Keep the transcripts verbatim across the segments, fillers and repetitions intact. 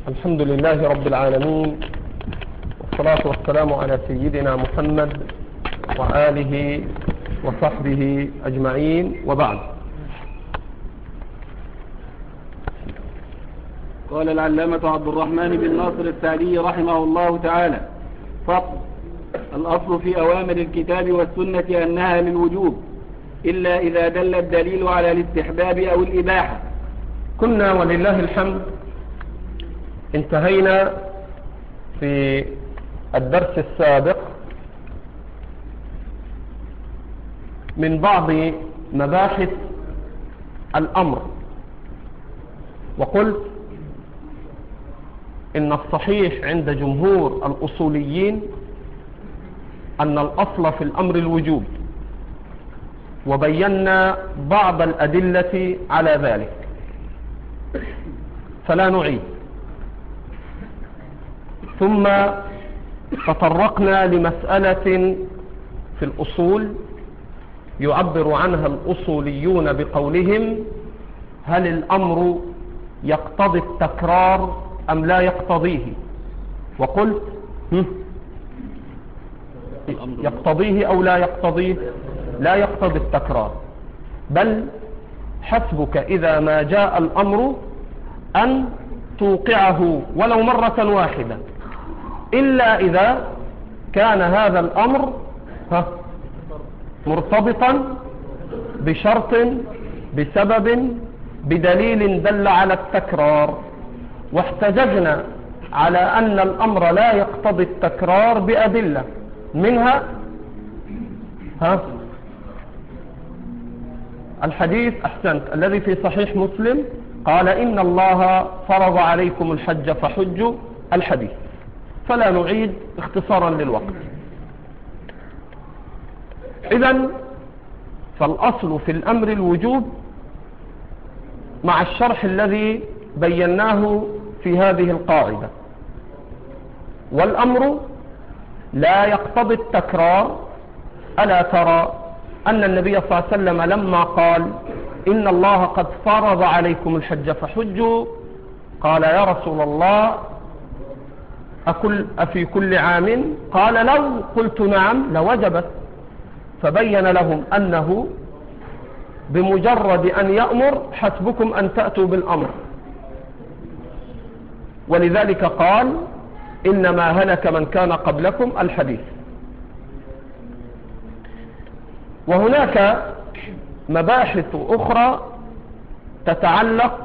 الحمد لله رب العالمين، والصلاة والسلام على سيدنا محمد وآله وصحبه أجمعين، وبعد. قال العلامة عبد الرحمن بن ناصر السعدي رحمه الله تعالى: فصل: الأصل في أوامر الكتاب والسنة أنها للوجوب إلا إذا دل الدليل على الاستحباب أو الإباحة. كنا ولله الحمد انتهينا في الدرس السابق من بعض مباحث الأمر، وقلت إن الصحيح عند جمهور الأصوليين أن الأصل في الأمر الوجوب، وبينا بعض الأدلة على ذلك فلا نعيد. ثم تطرقنا لمسألة في الأصول يعبر عنها الأصوليون بقولهم: هل الأمر يقتضي التكرار أم لا يقتضيه؟ وقلت يقتضيه أو لا يقتضيه؟ لا يقتضي التكرار، بل حسبك إذا ما جاء الأمر أن توقعه ولو مرة واحدة، إلا إذا كان هذا الأمر مرتبطا بشرط بسبب بدليل دل على التكرار. واحتججنا على أن الأمر لا يقتضي التكرار بأدلة، منها ها الحديث أحسنت الذي في صحيح مسلم قال: إن الله فرض عليكم الحج فحجوا، الحديث، فلا نعيد اختصارا للوقت. إذن فالأصل في الأمر الوجوب مع الشرح الذي بيناه في هذه القاعدة، والأمر لا يقتضي التكرار. ألا ترى أن النبي صلى الله عليه وسلم لما قال: إن الله قد فرض عليكم الحج فحجوا، قال: يا رسول الله أكل أفي كل عام؟ قال: لو قلت نعم لوجبت. فبين لهم أنه بمجرد أن يأمر حسبكم أن تأتوا بالأمر، ولذلك قال: إنما هلك من كان قبلكم، الحديث. وهناك مباحث أخرى تتعلق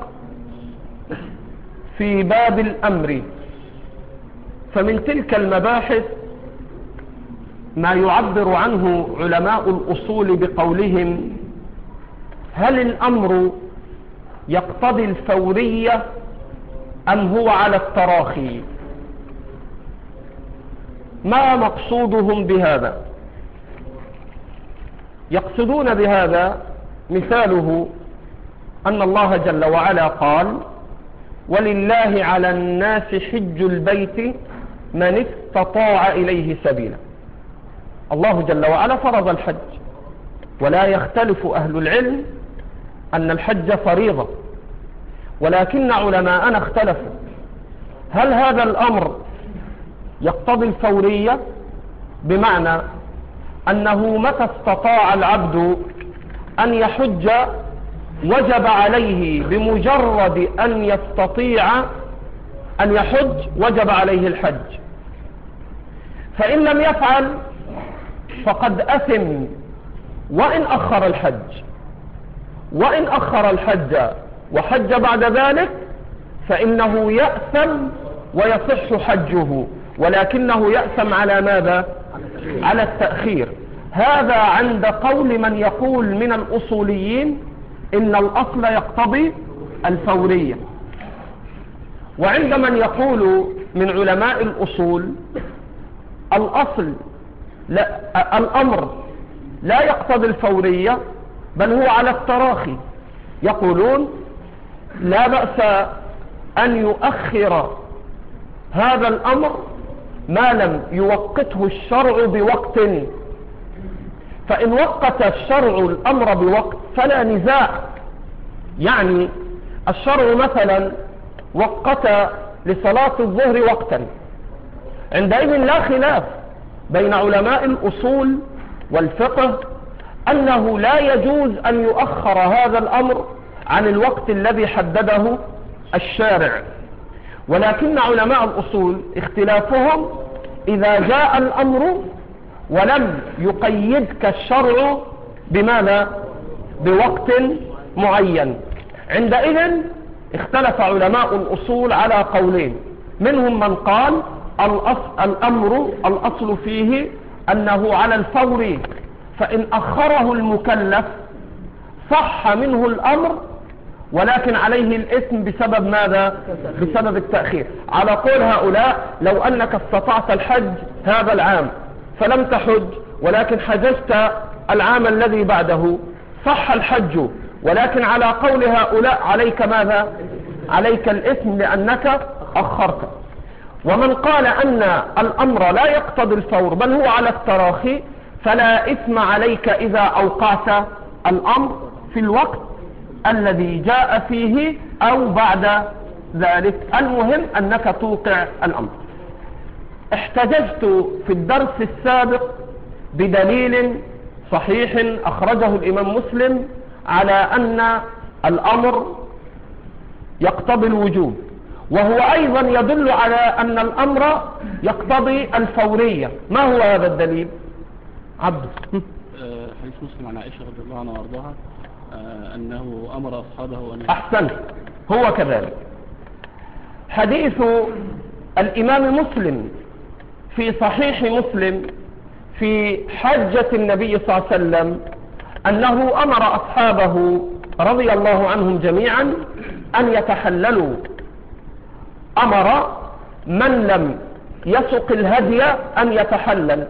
في باب الأمر، فمن تلك المباحث ما يعبر عنه علماء الأصول بقولهم: هل الأمر يقتضي الفورية أم هو على التراخي؟ ما مقصودهم بهذا؟ يقصدون بهذا مثاله أن الله جل وعلا قال: ولله على الناس حج البيت من استطاع إليه سبيلا. الله جل وعلا فرض الحج، ولا يختلف أهل العلم أن الحج فريضة، ولكن علماءنا اختلفوا: هل هذا الأمر يقتضي الفورية، بمعنى أنه متى استطاع العبد أن يحج وجب عليه بمجرد أن يستطيع أن يحج وجب عليه الحج، فإن لم يفعل فقد أثم وإن أخر الحج، وإن أخر الحج وحج بعد ذلك فإنه يأثم ويصح حجه، ولكنه يأثم على ماذا؟ على التأخير. هذا عند قول من يقول من الأصوليين إن الأصل يقتضي الفورية، وعند من يقول من علماء الأصول الأصل لا، الأمر لا يقتضي الفورية بل هو على التراخي، يقولون: لا بأس أن يؤخر هذا الأمر ما لم يوقته الشرع بوقت، فإن وقت الشرع الأمر بوقت فلا نزاع. يعني الشرع مثلا وقت لصلاة الظهر وقتا، عندئذ لا خلاف بين علماء الأصول والفقه أنه لا يجوز أن يؤخر هذا الأمر عن الوقت الذي حدده الشارع، ولكن علماء الأصول اختلافهم إذا جاء الأمر ولم يقيدك الشرع بماذا؟ بوقت معين. عندئذ اختلف علماء الأصول على قولين، منهم من قال الأمر الأصل فيه أنه على الفور، فإن أخره المكلف صح منه الأمر ولكن عليه الإثم بسبب ماذا؟ بسبب التأخير. على قول هؤلاء لو أنك استطعت الحج هذا العام فلم تحج ولكن حججت العام الذي بعده صح الحج، ولكن على قول هؤلاء عليك ماذا؟ عليك الإثم لأنك أخرت. ومن قال أن الأمر لا يقتضي الفور بل هو على التراخي فلا إثم عليك إذا أوقعت الأمر في الوقت الذي جاء فيه أو بعد ذلك، المهم أنك توقع الأمر. احتججت في الدرس السابق بدليل صحيح أخرجه الإمام مسلم على أن الأمر يقتضي الوجوب، وهو أيضا يدل على أن الأمر يقتضي الفورية. ما هو هذا الدليل؟ عبد حديث مسلم عن عائشة رضي الله عنها وارضاها أنه أمر أصحابه أن أحسنت، هو كذلك. حديث الإمام مسلم في صحيح مسلم في حجة النبي صلى الله عليه وسلم أنه أمر أصحابه رضي الله عنهم جميعا أن يتحللوا، أمر من لم يسق الهدي أن يتحلل،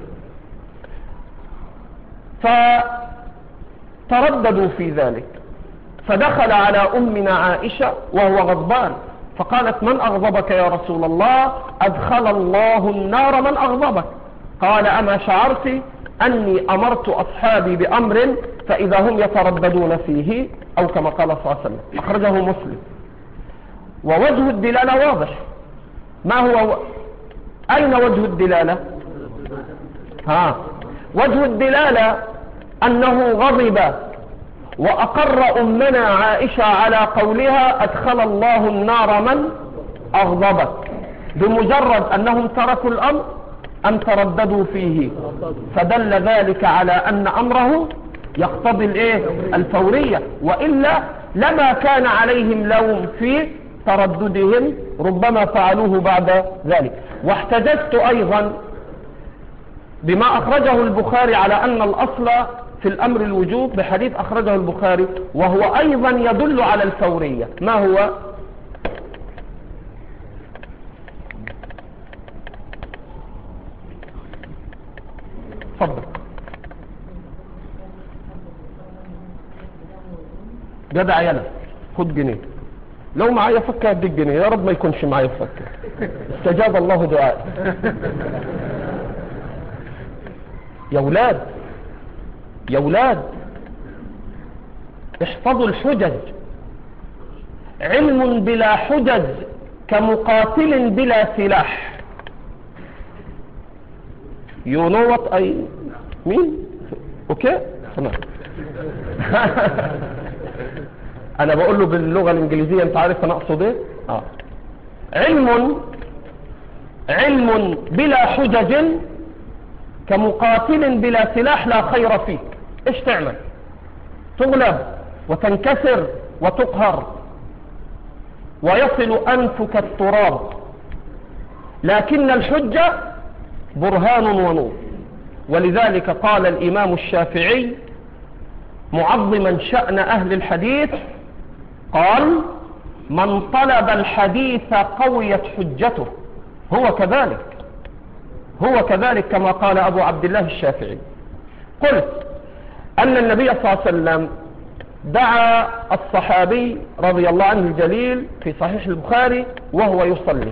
فترددوا في ذلك، فدخل على أمنا عائشة وهو غضبان فقالت من أغضبك يا رسول الله؟ أدخل الله النار من أغضبك. قال أما شعرت أني أمرت أصحابي بأمر فإذا هم يترددون فيه، أو كما قال صلى الله عليه وسلم. أخرجه مسلم. ووجه الدلالة واضح. ما هو و... أين وجه الدلالة؟ ها وجه الدلالة أنه غضب وأقر أمنا عائشة على قولها أدخل الله النار من أغضبك، بمجرد أنهم تركوا الأمر أم ترددوا فيه، فدل ذلك على أن أمره يقتضي الإيه؟ الفورية، وإلا لما كان عليهم لوم في ترددهم، ربما فعلوه بعد ذلك. واحتججت أيضا بما أخرجه البخاري على أن الأصل في الأمر الوجوب بحديث أخرجه البخاري وهو أيضا يدل على الفورية. ما هو؟ تفضل. جدع يلا خد جنيه، لو معايا فكة هديك جنيه، يا رب ما يكونش معايا فكة. استجاب الله دعائي. يا ولاد يا ولاد احفظوا الحجج. علم بلا حجج كمقاتل بلا سلاح. you know what I mean؟ اوكي تمام. انا بقول له باللغة الانجليزية، انت عارف انا اقصد ايه؟ اه علم علم بلا حجج كمقاتل بلا سلاح لا خير فيك. ايش تعمل؟ تغلب وتنكسر وتقهر ويصل انفك التراب، لكن الحجة برهان ونور. ولذلك قال الامام الشافعي معظما شأن اهل الحديث، قال من طلب الحديث قويت حجته. هو كذلك هو كذلك كما قال أبو عبد الله الشافعي. قلت أن النبي صلى الله عليه وسلم دعا الصحابي رضي الله عنه الجليل في صحيح البخاري وهو يصلي،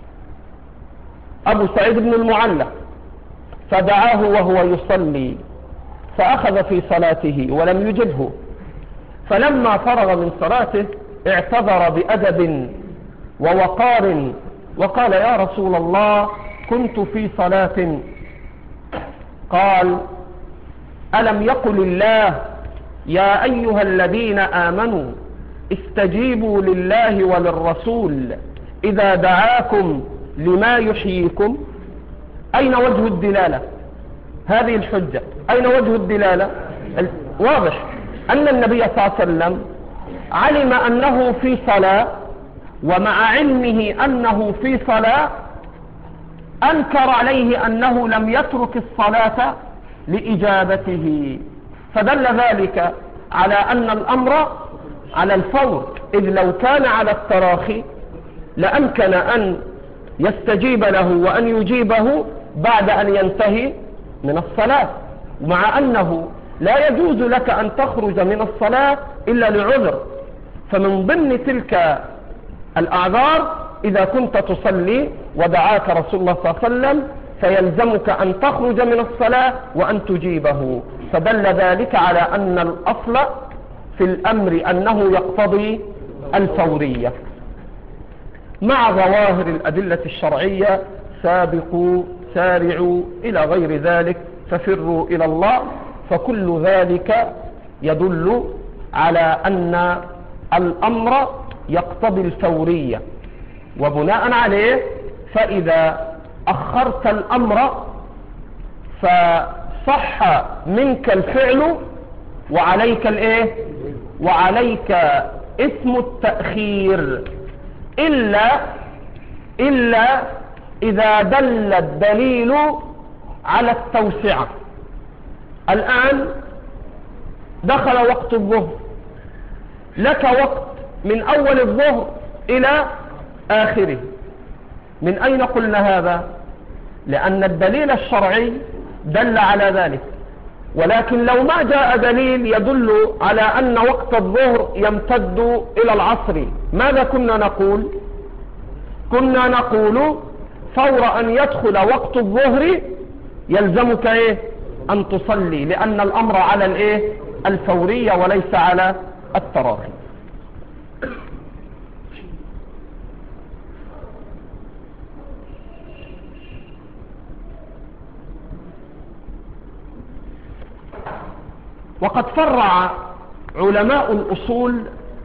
أبو سعيد بن المعلى، فدعاه وهو يصلي فأخذ في صلاته ولم يجبه، فلما فرغ من صلاته اعتذر بأدب ووقار، وقال يا رسول الله كنت في صلاة، قال ألم يقل الله يا أيها الذين آمنوا استجيبوا لله وللرسول إذا دعاكم لما يحييكم؟ أين وجه الدلالة؟ هذه الحجة أين وجه الدلالة؟ واضح أن النبي صلى الله عليه وسلم علم أنه في صلاة، ومع علمه أنه في صلاة أنكر عليه أنه لم يترك الصلاة لإجابته، فدل ذلك على أن الأمر على الفور، إذ لو كان على التراخي لأمكن أن يستجيب له وأن يجيبه بعد أن ينتهي من الصلاة، مع أنه لا يجوز لك أن تخرج من الصلاة إلا لعذر، فمن ضمن تلك الأعذار إذا كنت تصلي ودعاك رسول الله صلى الله عليه وسلم فيلزمك أن تخرج من الصلاة وأن تجيبه، فدل ذلك على أن الأصل في الأمر أنه يقتضي الفورية. مع ظواهر الأدلة الشرعية سابقوا سارعوا إلى غير ذلك ففروا إلى الله، فكل ذلك يدل على أن الأمر يقتضي الفورية، وبناء عليه فإذا أخرت الأمر فصح منك الفعل وعليك الإيه؟ وعليك اسم التأخير، إلا إلا إذا دل الدليل على التوسعة. الآن دخل وقت الظهر، لك وقت من أول الظهر إلى آخره. من أين قلنا هذا؟ لأن الدليل الشرعي دل على ذلك، ولكن لو ما جاء دليل يدل على أن وقت الظهر يمتد إلى العصر، ماذا كنا نقول؟ كنا نقول فور أن يدخل وقت الظهر يلزمك إيه؟ أن تصلي، لأن الأمر على الإيه؟ الفورية وليس على التراخي. وقد فرع علماء الأصول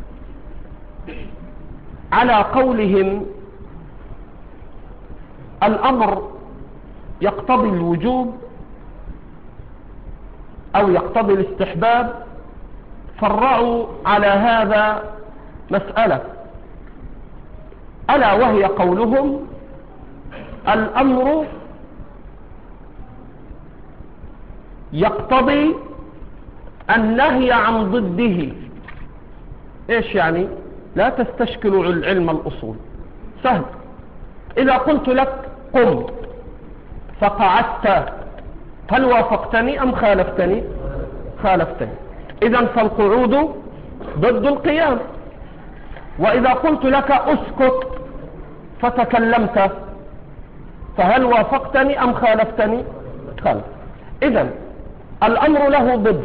على قولهم الأمر يقتضي الوجوب أو يقتضي الاستحباب، فرعوا على هذا مسألة، ألا وهي قولهم الأمر يقتضي النهي عن ضده. ايش يعني؟ لا تستشكلوا علم الأصول، سهل. إذا قلت لك قم فقعدت، هل وافقتني أم خالفتني؟ خالفتني. إذن فالقعود ضد القيام. وإذا قلت لك اسكت فتكلمت، فهل وافقتني أم خالفتني؟ خالف. إذن الأمر له ضد،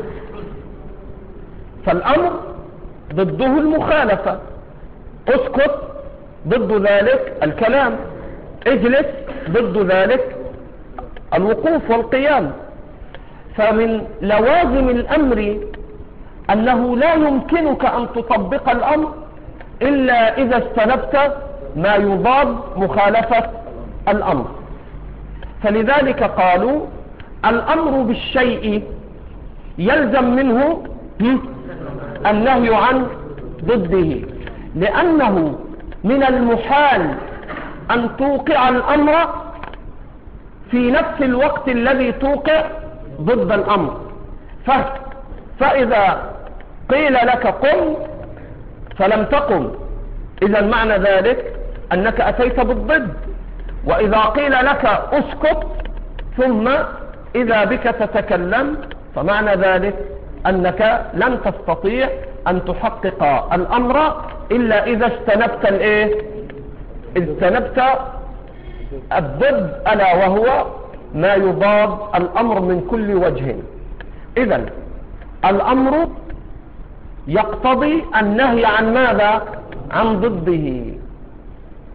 فالأمر ضده المخالفة. اسكت ضد ذلك الكلام، اجلس ضد ذلك الوقوف والقيام. فمن لوازم الأمر أنه لا يمكنك أن تطبق الأمر إلا إذا استنبت ما يضاد مخالفة الأمر. فلذلك قالوا الأمر بالشيء يلزم منه النهي عن ضده، لأنه من المحال أن توقع الأمر في نفس الوقت الذي توقع ضد الأمر. فإذا قيل لك قم فلم تقم، إذا معنى ذلك أنك أتيت بالضد. وإذا قيل لك اسكت ثم إذا بك تتكلم، فمعنى ذلك أنك لن تستطيع أن تحقق الأمر إلا إذا استنبت الإيه؟ استنبت الضد، ألا وهو ما يضاد الأمر من كل وجه. إذن الأمر يقتضي النهي عن ماذا؟ عن ضده.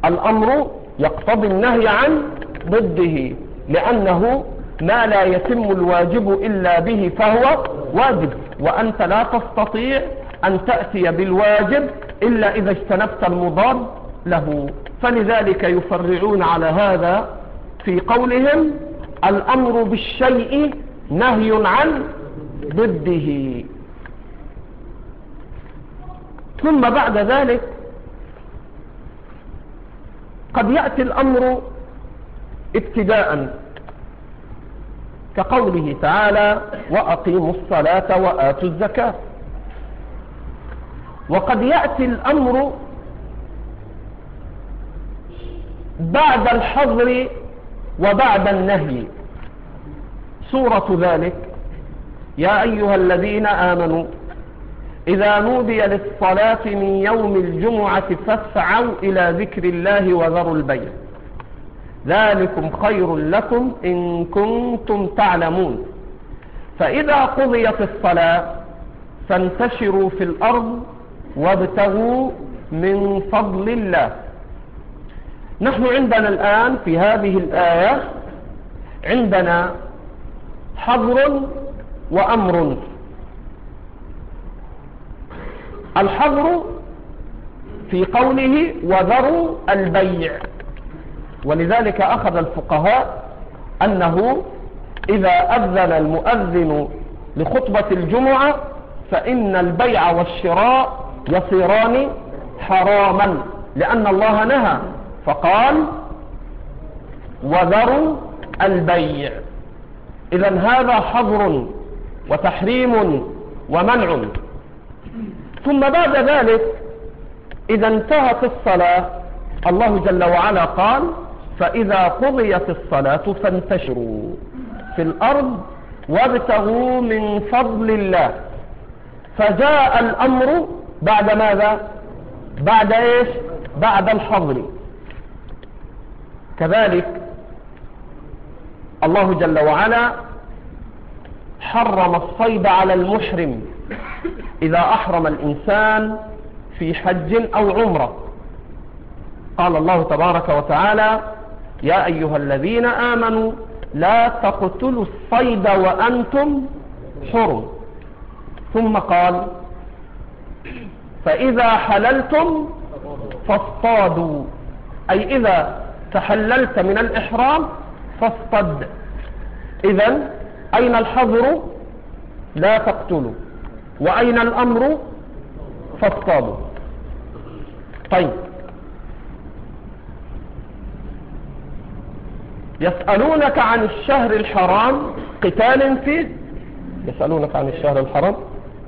الأمر يقتضي النهي عن ضده، لأنه ما لا يتم الواجب إلا به فهو واجب، وأنت لا تستطيع أن تأتي بالواجب إلا إذا اجتنبت المضاد له. فلذلك يفرعون على هذا في قولهم الأمر بالشيء نهي عن ضده. ثم بعد ذلك قد يأتي الأمر ابتداء كقوله تعالى وأقيموا الصلاة وآتوا الزكاة، وقد يأتي الأمر بعد الحظر وبعد النهي. سورة ذلك يا أيها الذين آمنوا إذا نودي للصلاة من يوم الجمعة فاسعوا إلى ذكر الله وذروا البيع ذلكم خير لكم إن كنتم تعلمون فإذا قضيت الصلاة فانتشروا في الأرض وابتغوا من فضل الله. نحن عندنا الآن في هذه الآية عندنا حظر وأمر. الحظر في قوله وذروا البيع، ولذلك أخذ الفقهاء أنه إذا أذن المؤذن لخطبة الجمعة فإن البيع والشراء يصيران حراما، لأن الله نهى فقال وذروا البيع. إذن هذا حظر وتحريم ومنع. ثم بعد ذلك إذا انتهت الصلاة الله جل وعلا قال فإذا قضيت الصلاة فانتشروا في الأرض وابتغوا من فضل الله. فجاء الأمر بعد ماذا؟ بعد إيش؟ بعد الحظر. كذلك الله جل وعلا حرم الصيد على المحرم إذا أحرم الإنسان في حج أو عمرة. قال الله تبارك وتعالى يا أيها الذين آمنوا لا تقتلوا الصيد وأنتم حرم. ثم قال فإذا حللتم فاصطادوا، أي إذا تحللت من الإحرام فاصطد. إذن أين الحظر؟ لا تقتلوا. وأين الأمر؟ فاصطادوا. طيب يسألونك عن الشهر الحرام قتال فيه، يسألونك عن الشهر الحرام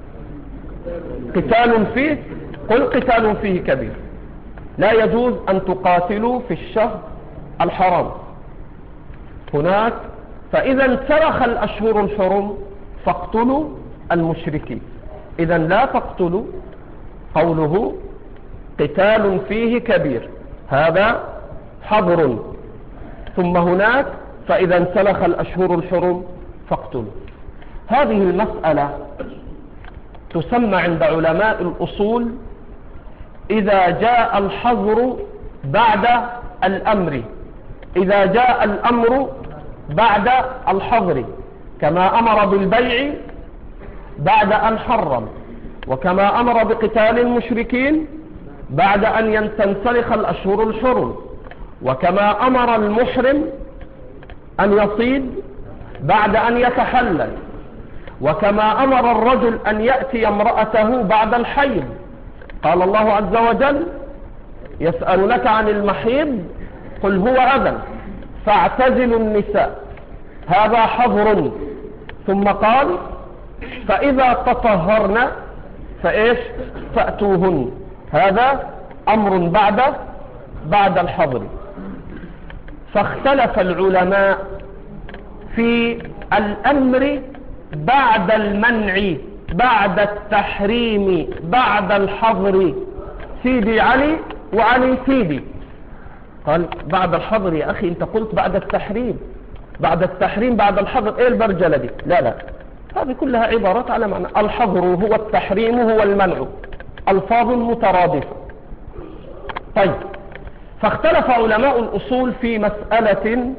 قتال فيه قل قتال فيه كبير. لا يجوز أن تقاتلوا في الشهر الحرام هناك. فإذا انسلخ الأشهر الحرم فاقتلوا المشركين. إذا لا تقتلوا، قوله قتال فيه كبير هذا حظر. ثم هناك فإذا انسلخ الأشهر الحرم فاقتلوا. هذه المسألة تسمى عند علماء الأصول إذا جاء الحظر بعد الأمر، إذا جاء الأمر بعد الحظر، كما أمر بالبيع بعد أن حرم، وكما أمر بقتال المشركين بعد أن تنسلخ الأشهر الحرم، وكما أمر المحرم أن يصيد بعد أن يتحلل، وكما أمر الرجل أن يأتي امرأته بعد الحيض. قال الله عز وجل يسألونك عن المحيض قل هو أذى فاعتزلوا النساء، هذا حظر. ثم قال فإذا تطهرن فإيش فأتوهن، هذا أمر بعد بعد الحظر. فاختلف العلماء في الأمر بعد المنع، بعد التحريم، بعد الحظر. سيدي علي وعلي سيدي قال بعد الحظر. يا أخي أنت قلت بعد التحريم، بعد التحريم بعد الحظر، إيه البرجلة دي؟ لا لا، هذه كلها عبارات على معنى. الحظر هو التحريم هو المنع، ألفاظ مترادفة. طيب فاختلف علماء الأصول في مسألة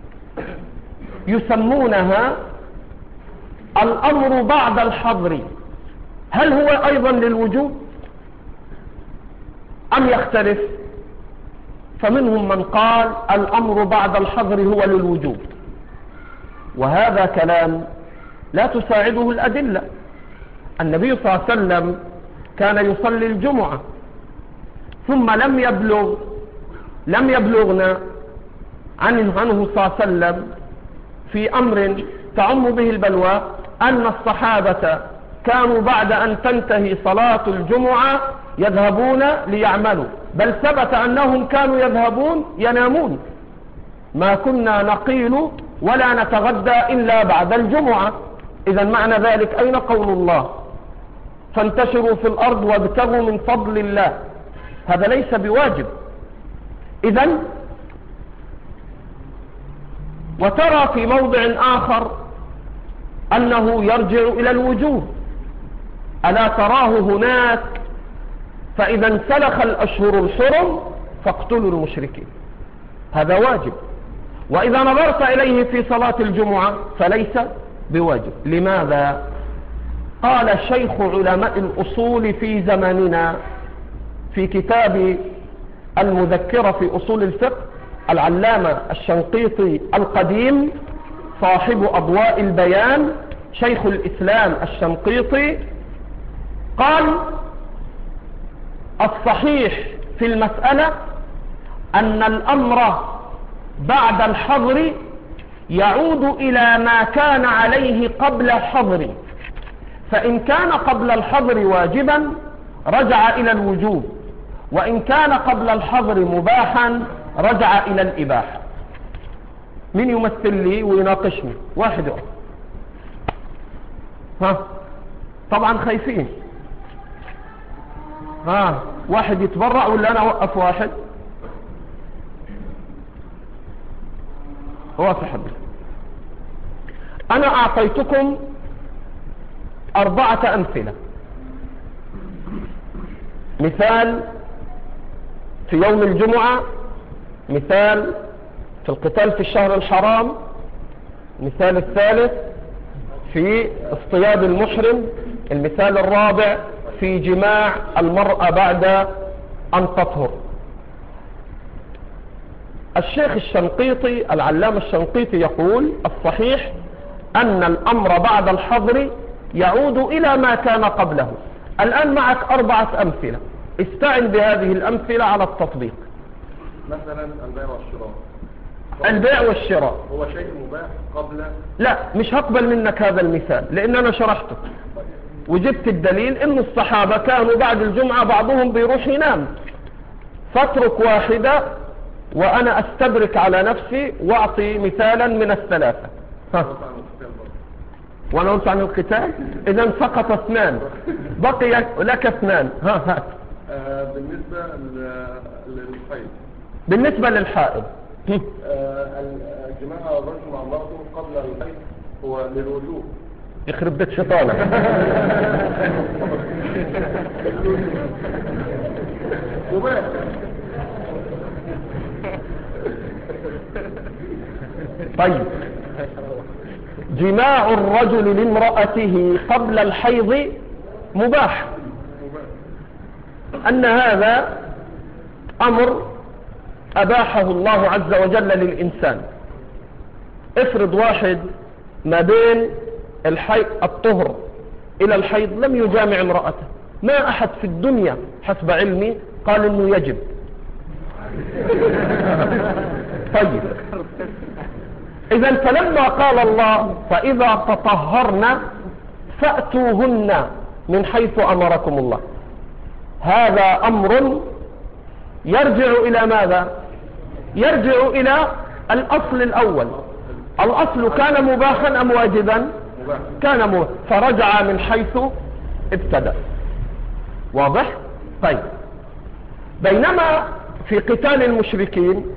يسمونها الأمر بعد الحظر، هل هو أيضا للوجوب أم يختلف؟ فمنهم من قال الأمر بعد الحظر هو للوجوب، وهذا كلام لا تساعده الأدلة. النبي صلى الله عليه وسلم كان يصلي الجمعة ثم لم يبلغ لم يبلغنا عنه, عنه صلى الله عليه وسلم في أمر تعم به البلوى أن الصحابة كانوا بعد أن تنتهي صلاة الجمعة يذهبون ليعملوا، بل ثبت أنهم كانوا يذهبون ينامون، ما كنا نقيل ولا نتغدى إلا بعد الجمعة. إذا معنى ذلك أين قول الله فانتشروا في الأرض وابتغوا من فضل الله؟ هذا ليس بواجب. إذا وترى في موضع آخر أنه يرجع إلى الوجوب، ألا تراه هناك فإذا انسلخ الأشهر الحرم فاقتلوا المشركين، هذا واجب. وإذا نظرت إليه في صلاة الجمعة فليس بواجب. لماذا؟ قال شيخ علماء الأصول في زماننا في كتاب المذكرة في أصول الفقه العلامة الشنقيطي القديم صاحب أضواء البيان شيخ الإسلام الشنقيطي، قال الصحيح في المسألة أن الأمر بعد الحظر يعود إلى ما كان عليه قبل الحظر، فإن كان قبل الحظر واجبا رجع إلى الوجوب، وإن كان قبل الحظر مباحا رجع إلى الإباحة. من يمثل لي ويناقشني؟ واحد يقف. ها طبعا خايفين. ها واحد يتبرع ولا أنا أوقف واحد؟ هو صحب. أنا أعطيتكم أربعة أمثلة. مثال في يوم الجمعة، مثال في القتال في الشهر الحرام، مثال الثالث في اصطياد المحرم، المثال الرابع في جماع المرأة بعد أن تطهر. الشيخ الشنقيطي العلامة الشنقيطي يقول الصحيح أن الأمر بعد الحظر يعود إلى ما كان قبله. الآن معك أربعة أمثلة، استعن بهذه الأمثلة على التطبيق. مثلا البيع والشراء. البيع والشراء هو شيء مباح قبل؟ لا، مش هقبل منك هذا المثال لأن أنا شرحته وجبت الدليل إن الصحابة كانوا بعد الجمعة بعضهم بيروح ينام، فاترك واحدة وأنا أستدرك على نفسي وأعطي مثالا من الثلاثة. ها. وأنا قلت عن القتال، إذا سقط اثنان، بقي لك اثنان. ها هات. آه بالنسبة للحيض. بالنسبة للحائض آه الجماع الرجل مع امرأته قبل الحيض هو للوجوب. يخرب بيت شيطانك. طيب، جماع الرجل لامرأته قبل الحيض مباح، أن هذا أمر أباحه الله عز وجل للإنسان. افرض واحد ما بين الحيض الطهر إلى الحيض لم يجامع امرأته، ما أحد في الدنيا حسب علمي قال إنه يجب. طيب، إذا فلما قال الله فإذا تطهرن فأتوهن من حيث أمركم الله، هذا أمر يرجع إلى ماذا؟ يرجع إلى الأصل الأول. الأصل كان مباحا أم واجبا؟ كان مباحا، فرجع من حيث ابتدأ. واضح؟ طيب، بينما في قتال المشركين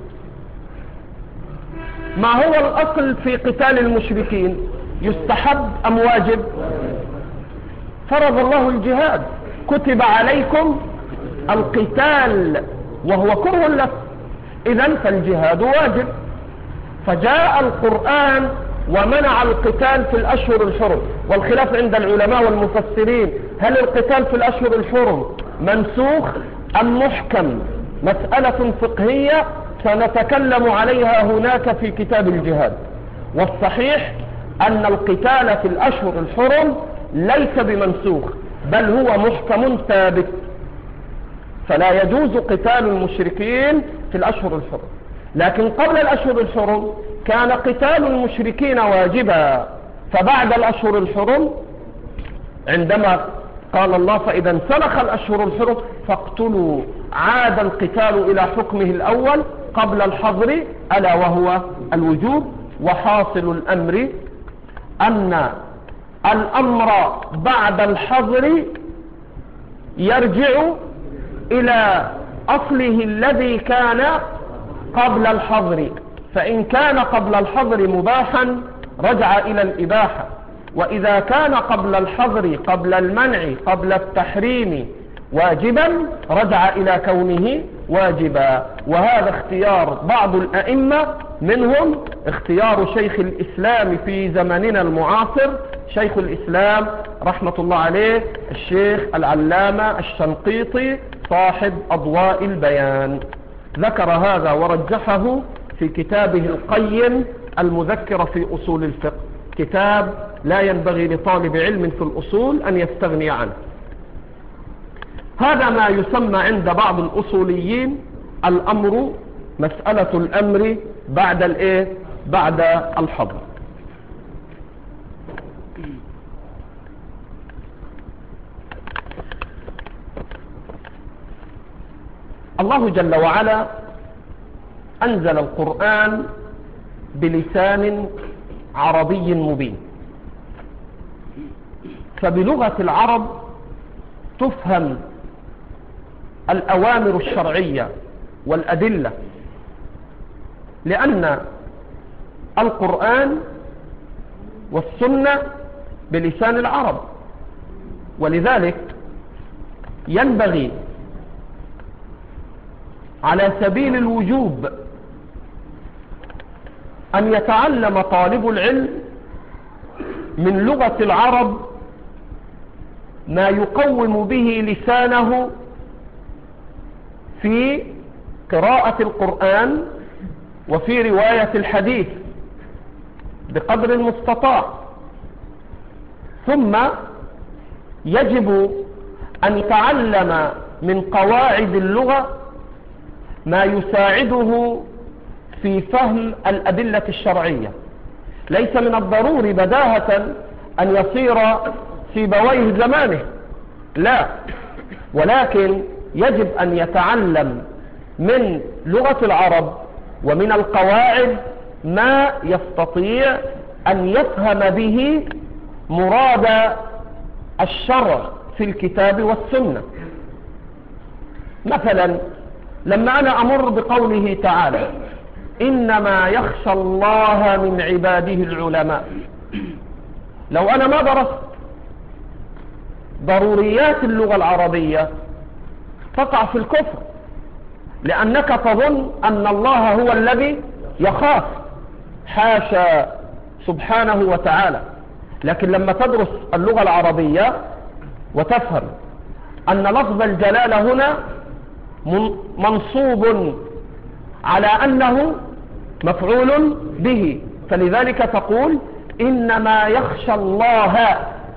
ما هو الأصل في قتال المشركين؟ يستحب أم واجب؟ فرض الله الجهاد، كتب عليكم القتال وهو كره لكم، إذن فالجهاد واجب. فجاء القرآن ومنع القتال في الأشهر الحرم، والخلاف عند العلماء والمفسرين هل القتال في الأشهر الحرم منسوخ أم محكم؟ مسألة فقهية سنتكلم عليها هناك في كتاب الجهاد. والصحيح أن القتال في الأشهر الحرم ليس بمنسوخ، بل هو محكم ثابت، فلا يجوز قتال المشركين في الأشهر الحرم. لكن قبل الأشهر الحرم كان قتال المشركين واجبا، فبعد الأشهر الحرم عندما قال الله فإذا انسلخ الأشهر الحرم فاقتلوا، عاد القتال إلى حكمه الأول قبل الحظر ألا وهو الوجوب. وحاصل الأمر أن الأمر بعد الحظر يرجع إلى أصله الذي كان قبل الحظر، فإن كان قبل الحظر مباحا رجع إلى الإباحة، وإذا كان قبل الحظر قبل المنع قبل التحريم واجبا رجع إلى كونه واجبا. وهذا اختيار بعض الأئمة، منهم اختيار شيخ الإسلام في زمننا المعاصر شيخ الإسلام رحمة الله عليه الشيخ العلامة الشنقيطي صاحب أضواء البيان، ذكر هذا ورجحه في كتابه القيم المذكرة في أصول الفقه، كتاب لا ينبغي لطالب علم في الأصول أن يستغني عنه. هذا ما يسمى عند بعض الأصوليين الأمر، مسألة الأمر بعد الإيه؟ بعد الحظر. الله جل وعلا أنزل القرآن بلسان عربي مبين، فبلغة العرب تفهم الأوامر الشرعية والأدلة، لأن القرآن والسنة بلسان العرب، ولذلك ينبغي على سبيل الوجوب أن يتعلم طالب العلم من لغة العرب ما يقوم به لسانه في قراءة القرآن وفي رواية الحديث بقدر المستطاع. ثم يجب أن يتعلم من قواعد اللغة ما يساعده في فهم الأدلة الشرعية. ليس من الضروري بداهة أن يصير سيبويه زمانه، لا، ولكن يجب أن يتعلم من لغة العرب ومن القواعد ما يستطيع أن يفهم به مراد الشرع في الكتاب والسنة. مثلا لما أنا أمر بقوله تعالى إنما يخشى الله من عباده العلماء، لو أنا ما درست ضروريات اللغة العربية تقع في الكفر، لأنك تظن أن الله هو الذي يخاف، حاشا سبحانه وتعالى. لكن لما تدرس اللغة العربية وتفهم أن لفظ الجلالة هنا منصوب على أنه مفعول به، فلذلك تقول إنما يخشى الله،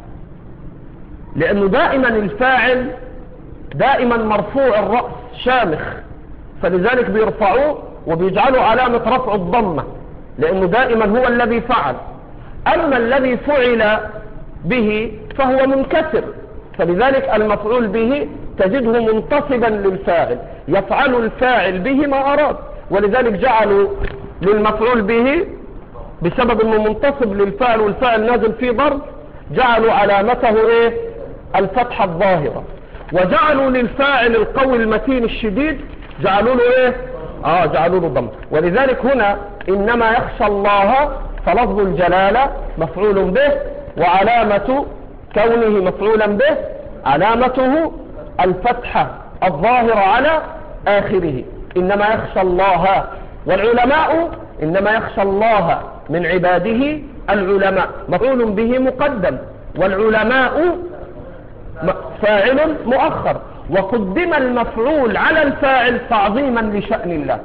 لأنه دائما الفاعل دائما مرفوع الرأس شامخ، فلذلك بيرفعوه وبيجعلوا علامة رفع الضمة، لأنه دائما هو الذي فعل. أما الذي فعل به فهو منكسر، فلذلك المفعول به تجده منتصبا للفاعل، يفعل الفاعل به ما أراد، ولذلك جعلوا للمفعول به بسبب أنه منتصب للفاعل والفاعل نازل فيه ضرب، جعلوا علامته إيه؟ الفتحة الظاهرة. وجعلوا للفاعل القوي المتين الشديد جعلوا له إيه؟ آه جعلوا له ضم. ولذلك هنا إنما يخشى الله فلفظ الجلالة مفعول به، وعلامة كونه مفعولا به علامته الفتحة الظاهرة على آخره. إنما يخشى الله، والعلماء إنما يخشى الله من عباده العلماء، مفعول به مقدم، والعلماء فاعل مؤخر، وقدم المفعول على الفاعل تعظيما لشأن الله.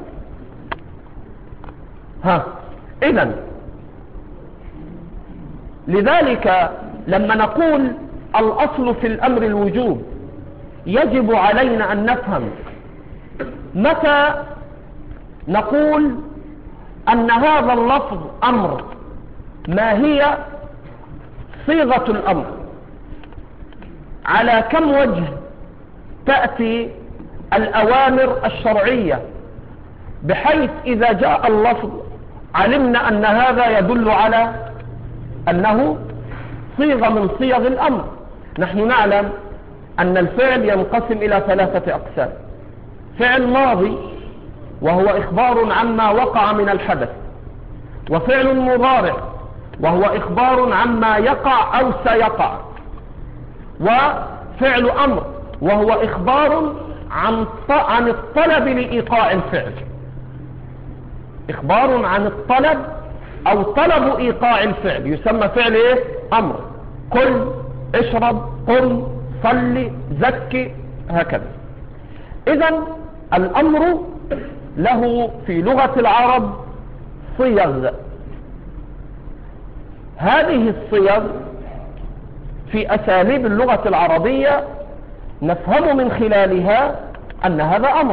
ها إذن لذلك لما نقول الأصل في الأمر الوجوب، يجب علينا أن نفهم متى نقول أن هذا اللفظ أمر، ما هي صيغة الأمر، على كم وجه تأتي الأوامر الشرعية، بحيث إذا جاء اللفظ علمنا أن هذا يدل على أنه صيغة من صيغ الأمر. نحن نعلم أن الفعل ينقسم إلى ثلاثة أقسام: فعل ماضي وهو إخبار عما وقع من الحدث، وفعل مضارع وهو إخبار عما يقع أو سيقع، وفعل أمر وهو إخبار عن عن الطلب لإيقاع الفعل، إخبار عن الطلب أو طلب إيقاع الفعل يسمى فعل إيه؟ أمر. كل، اشرب، قم، صلي، زكي، هكذا. إذن الأمر له في لغة العرب صيغ، هذه الصيغ في أساليب اللغة العربية نفهم من خلالها أن هذا أمر.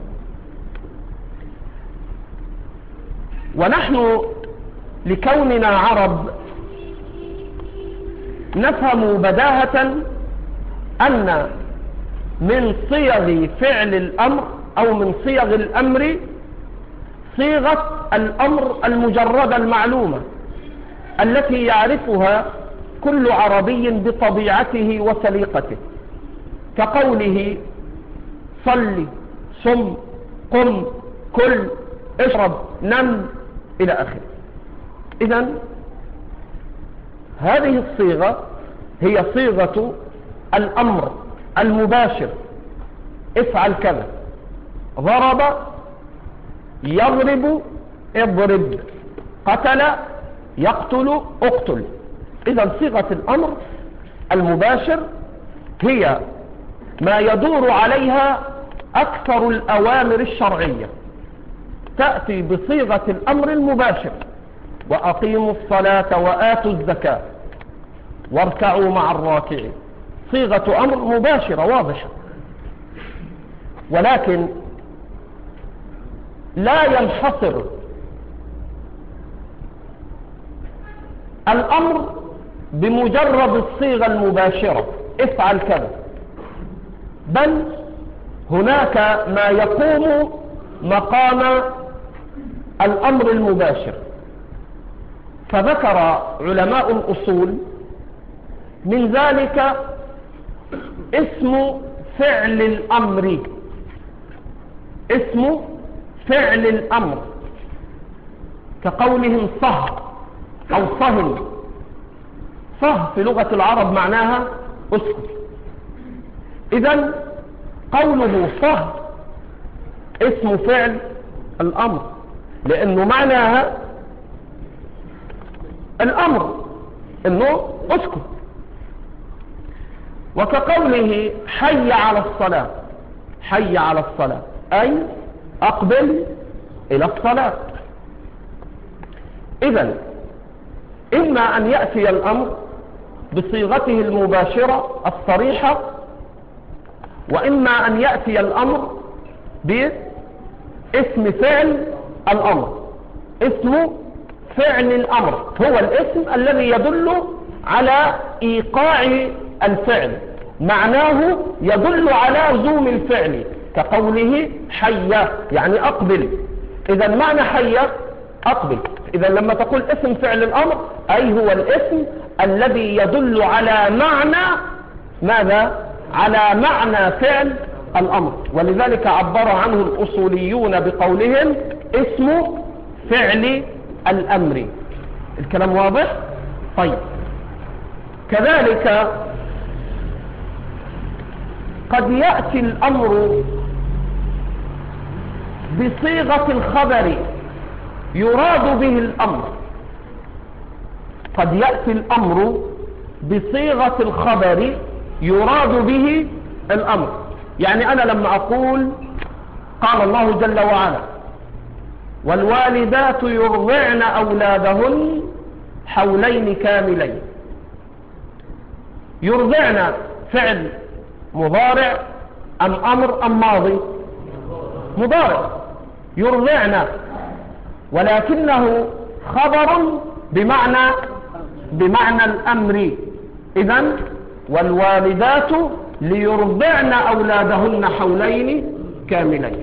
ونحن لكوننا عرب نفهم بداهة أن من صيغ فعل الأمر أو من صيغ الأمر صيغة الأمر المجردة المعلومة التي يعرفها كل عربي بطبيعته وسليقته، كقوله صل، صم، قم، كل، اشرب، نم، إلى آخره. إذن هذه الصيغة هي صيغة الأمر المباشر: افعل كذا، ضرب، يضرب، اضرب، قتل، يقتل، اقتل. إذن صيغة الأمر المباشر هي ما يدور عليها أكثر الأوامر الشرعية، تأتي بصيغة الأمر المباشر: وأقيموا الصلاة وآتوا الزكاة واركعوا مع الراكعين. صيغة أمر مباشرة واضحة، ولكن لا ينحصر الأمر بمجرد الصيغة المباشرة افعل كذا، بل هناك ما يقوم مقام الأمر المباشر. فذكر علماء الأصول من ذلك اسم فعل الأمر، اسم فعل الأمر، كقولهم صه أو صهن. صه في لغة العرب معناها اسكت. إذن قوله صه اسم فعل الأمر، لأنه معناها الأمر أنه اسكت. وكقوله حي على الصلاة، حي على الصلاة أي أقبل إلى الصلاة. إذن إما أن يأتي الأمر بصيغته المباشرة الصريحة، وإما أن يأتي الأمر باسم فعل الأمر. اسم فعل الأمر هو الاسم الذي يدل على إيقاع الفعل، معناه يدل على لزوم الفعل، كقوله حي يعني أقبل. إذا معنى حي أقبل. إذا لما تقول اسم فعل الأمر أي هو الاسم الذي يدل على معنى ماذا؟ على معنى فعل الأمر. ولذلك عبر عنه الأصوليون بقولهم اسم فعل الأمر. الكلام واضح؟ طيب، كذلك قد يأتي الأمر بصيغة الخبر يراد به الأمر. قد يأتي الأمر بصيغة الخبر يراد به الأمر. يعني أنا لما أقول قال الله جل وعلا والوالدات يرضعن أولادهن حولين كاملين، يرضعن فعل مضارع أم أمر أم ماضي؟ مضارع. يرضعن، ولكنه خبر بمعنى بمعنى الأمر. إذن والوالدات ليرضعن أولادهن حولين كاملين.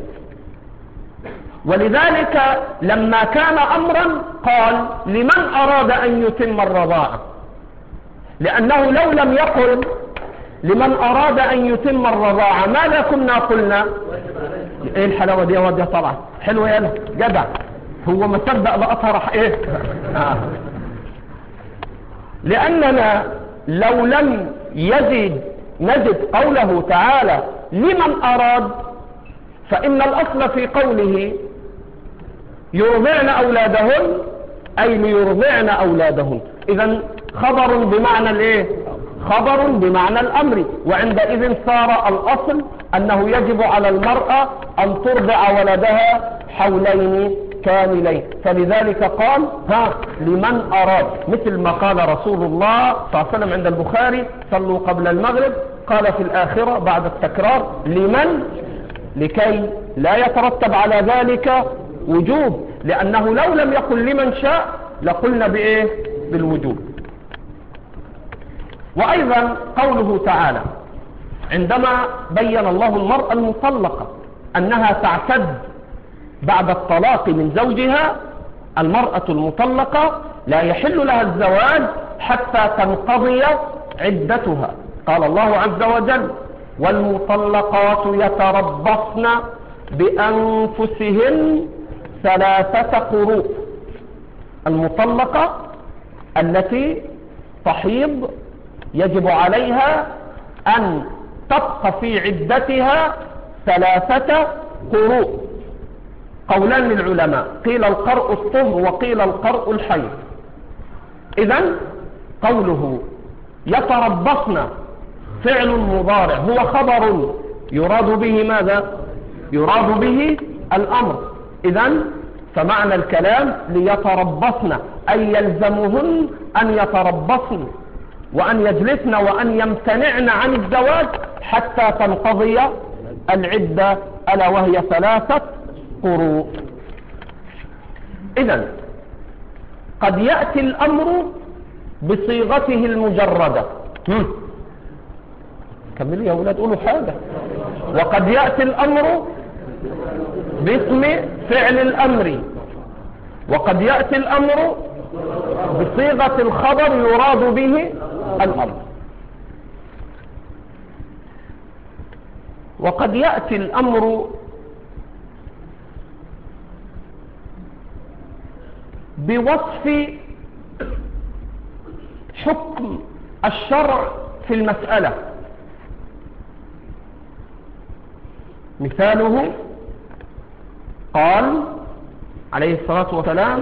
ولذلك لما كان أمرا قال لمن أراد أن يتم الرضاعة، لأنه لو لم يقل لمن أراد أن يتم الرضاعة ماذا كنا قلنا؟ ايه الحلاوة دي يا واد يا طبعا حلوة يلا جدع، هو ما صدق لقطها راح ايه آه. لأننا لو لم يزد نجد قوله تعالى لمن أراد، فإن الأصل في قوله يرضعن أولادهن أي ليرضعن أولادهن. إذن خبر بمعنى الايه؟ خبر بمعنى الأمر. وعندئذ صار الأصل أنه يجب على المرأة أن ترضع ولدها حولين كاملين. فلذلك قال ها لمن أراد، مثل ما قال رسول الله صلى الله عليه وسلم عند البخاري صلوا قبل المغرب، قال في الآخرة بعد التكرار لمن، لكي لا يترتب على ذلك وجوب، لأنه لو لم يقل لمن شاء لقلنا بإيه؟ بالوجوب. وأيضا قوله تعالى عندما بين الله المرأة المطلقة أنها تعتد بعد الطلاق من زوجها، المرأة المطلقة لا يحل لها الزواج حتى تنقضي عدتها. قال الله عز وجل والمطلقات يتربصن بأنفسهن ثلاثة قروء. المطلقة التي تحيض يجب عليها أن تبقى في عدتها ثلاثة قروء. قولان للعلماء، قيل القرء الطهر وقيل القرء الحيض. إذن قوله يتربصن فعل مضارع هو خبر يراد به ماذا؟ يراد به الأمر. إذن فمعنى الكلام ليتربصن أي يلزمهن أن يتربصن وأن يجلسن وأن يمتنعن عن الزواج حتى تنقضي العدة ألا وهي ثلاثة قروء. إذن قد يأتي الأمر بصيغته المجردة، كملوا يا أولاد قولوا حاجة. وقد يأتي الأمر باسم فعل الأمر، وقد يأتي الأمر بصيغة الخبر يراد به الأمر، وقد يأتي الأمر بوصف حكم الشرع في المسألة. مثاله قال عليه الصلاة والسلام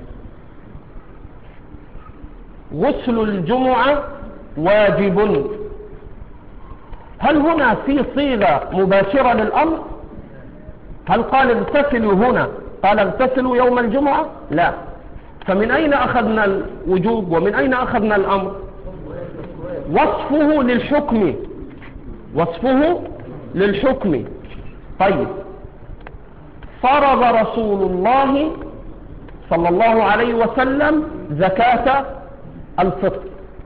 غسل الجمعة واجب. هل هنا في صيغة مباشرة للأمر؟ هل قال اغتسلوا هنا قال اغتسلوا يوم الجمعة؟ لا. فمن أين أخذنا الوجوب ومن أين أخذنا الأمر؟ وصفه للحكم، وصفه للحكم. طيب فرض رسول الله صلى الله عليه وسلم زكاة الفطر.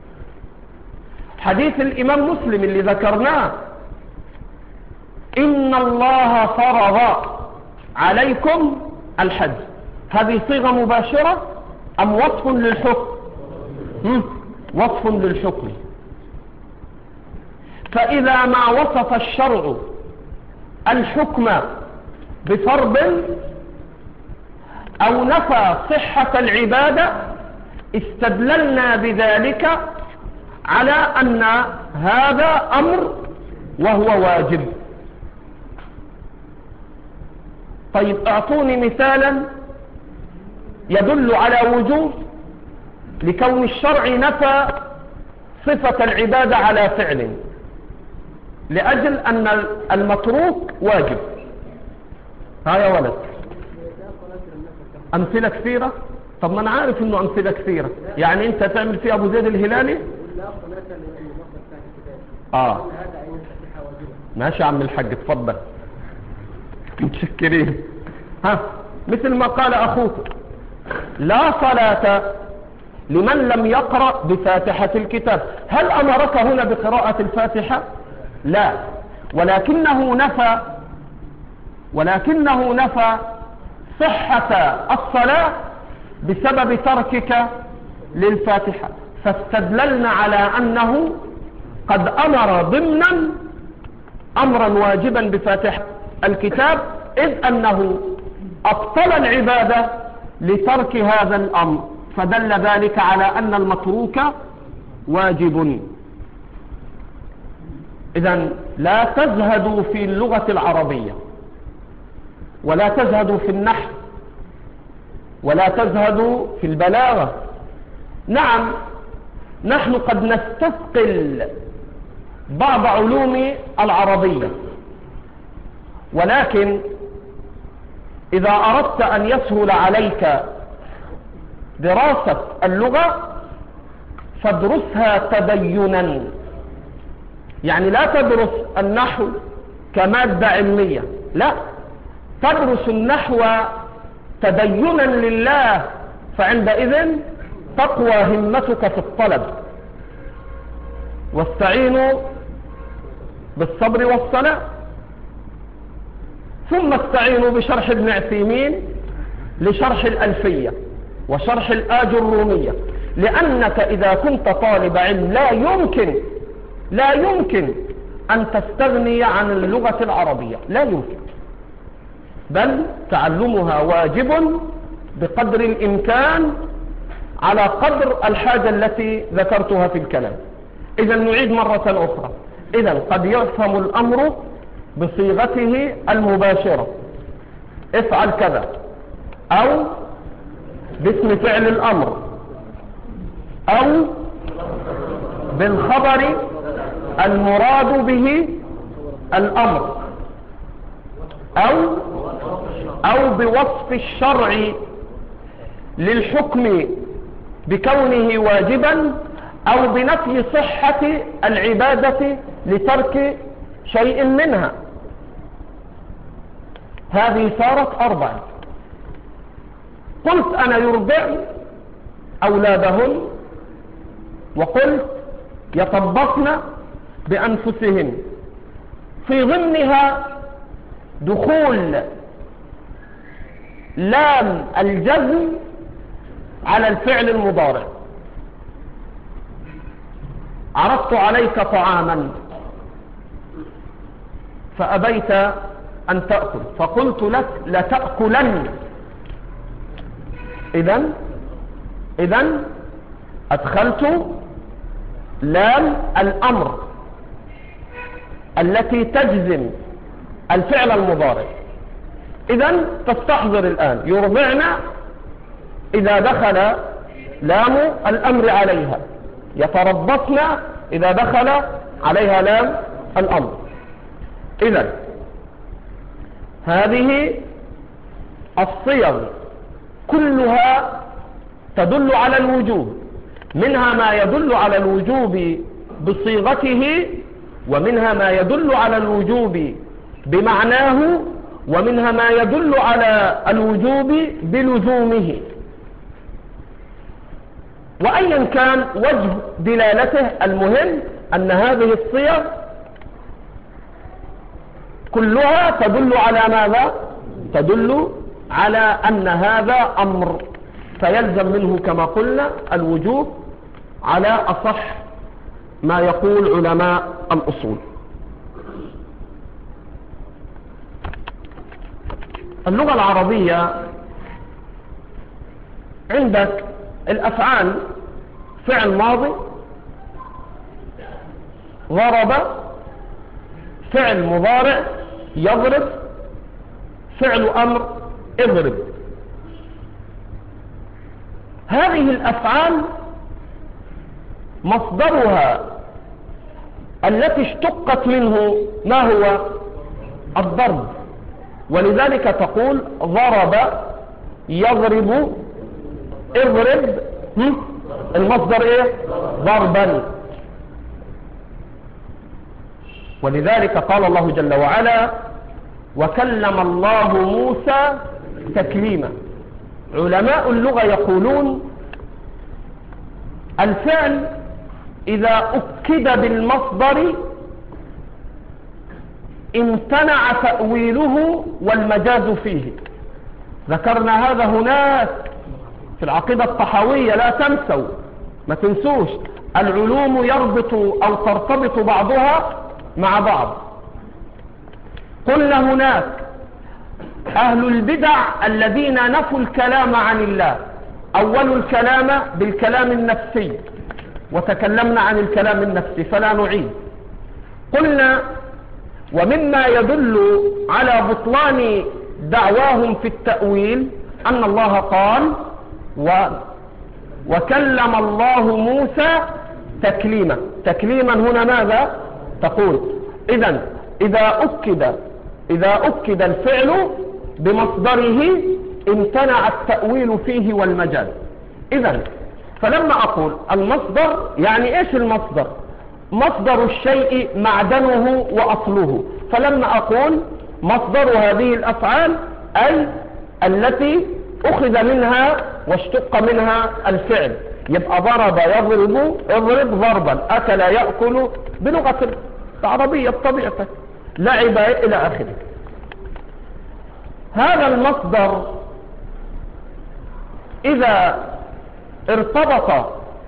حديث الإمام مسلم اللي ذكرناه إن الله فرض عليكم الحج، هذه صيغة مباشرة أم وصف للحكم؟ وصف للحكم. فإذا ما وصف الشرع الحكم بفرض أو نفى صحة العبادة استدللنا بذلك على أن هذا أمر وهو واجب. طيب اعطوني مثالا يدل على وجوب لكون الشرع نفى صفة العبادة على فعل لأجل أن المتروك واجب. ها يا ولد، أمثلة كثيرة. طب ما أنا عارف أنه أمثلة كثيرة، يعني أنت تعمل في أبو زيد الهلالي. آه ماشي يا عم الحاج، اتفضل. متشكرين. ها، مثل ما قال أخوك لا صلاة لمن لم يقرأ بفاتحة الكتاب. هل أمرك هنا بقراءة الفاتحة؟ لا، ولكنه نفى ولكنه نفى صحة الصلاة بسبب تركك للفاتحة، فاستدللنا على أنه قد أمر ضمنا أمرا واجبا بفاتحة الكتاب، إذ أنه أبطل العبادة لترك هذا الأمر، فدل ذلك على أن المتروك واجب. إذن لا تزهدوا في اللغة العربية، ولا تزهدوا في النحو، ولا تزهدوا في البلاغة. نعم، نحن قد نستثقل بعض علوم العربية، ولكن إذا أردت أن يسهل عليك دراسة اللغة فادرسها تبينا، يعني لا تدرس النحو كمادة علمية، لا، تدرس النحو تدينا لله، فعندئذ تقوى همتك في الطلب. واستعينوا بالصبر والصلاة. ثم استعينوا بشرح ابن عثيمين لشرح الألفية وشرح الآج الرومية، لأنك إذا كنت طالب علم لا يمكن لا يمكن أن تستغني عن اللغة العربية، لا يمكن، بل تعلمها واجب بقدر الإمكان على قدر الحاجة التي ذكرتها في الكلام. إذا نعيد مرة أخرى. إذا قد يفهم الأمر بصيغته المباشرة، افعل كذا، أو باسم فعل الأمر، أو بالخبر المراد به الأمر، أو أو بوصف الشرع للحكم بكونه واجبا، أو بنفي صحة العبادة لترك شيء منها. هذه صارت أربعة. قلت أنا يرضعن أولادهن، وقلت يطبقن بأنفسهن، في ضمنها دخول لام الجزم على الفعل المضارع. عرضت عليك طعاما فأبيت أن تأكل، فقلت لك لتأكلن. إذن إذن أدخلت لام الأمر التي تجزم الفعل المضارع. إذن تستحضر الآن يرضعن إذا دخل لام الأمر عليها، يتربصن إذا دخل عليها لام الأمر. إذن هذه الصيغ كلها تدل على الوجوب، منها ما يدل على الوجوب بصيغته، ومنها ما يدل على الوجوب بمعناه، ومنها ما يدل على الوجوب بلزومه. وأيا كان وجه دلالته، المهم أن هذه الصيغ كلها تدل على ماذا؟ تدل على أن هذا أمر، فيلزم منه كما قلنا الوجوب على أصح ما يقول علماء الأصول. اللغة العربية عندك الأفعال فعل ماضي، ضرب فعل مضارع يضرب، فعل أمر اضرب. هذه الأفعال مصدرها التي اشتقت منه ما هو الضرب، ولذلك تقول ضرب يضرب اضرب، المصدر ايه؟ ضربا. ولذلك قال الله جل وعلا وكلم الله موسى تكليما. علماء اللغة يقولون الفعل إذا أكد بالمصدر امتنع تأويله والمجاز فيه. ذكرنا هذا هناك في العقيدة الطحاوية، لا تنسوا، ما تنسوش، العلوم يربط أو ترتبط بعضها مع بعض. قلنا هناك أهل البدع الذين نفوا الكلام عن الله، أول الكلام بالكلام النفسي، وتكلمنا عن الكلام النفسي فلا نعيد. قلنا ومما يدل على بطلان دعواهم في التأويل أن الله قال و وكلم الله موسى تكليما. تكليما هنا ماذا تقول؟ إذن إذا أكد إذا أكد الفعل بمصدره امتنع التأويل فيه والمجال. إذن فلما أقول المصدر، يعني إيش المصدر؟ مصدر الشيء معدنه وأصله. فلما أقول مصدر هذه الأفعال أي التي أخذ منها واشتق منها الفعل، يبقى ضرب يضرب اضرب ضربا، أكل يأكل بلغة العربية بطبيعته، لعب إلى آخره. هذا المصدر إذا ارتبط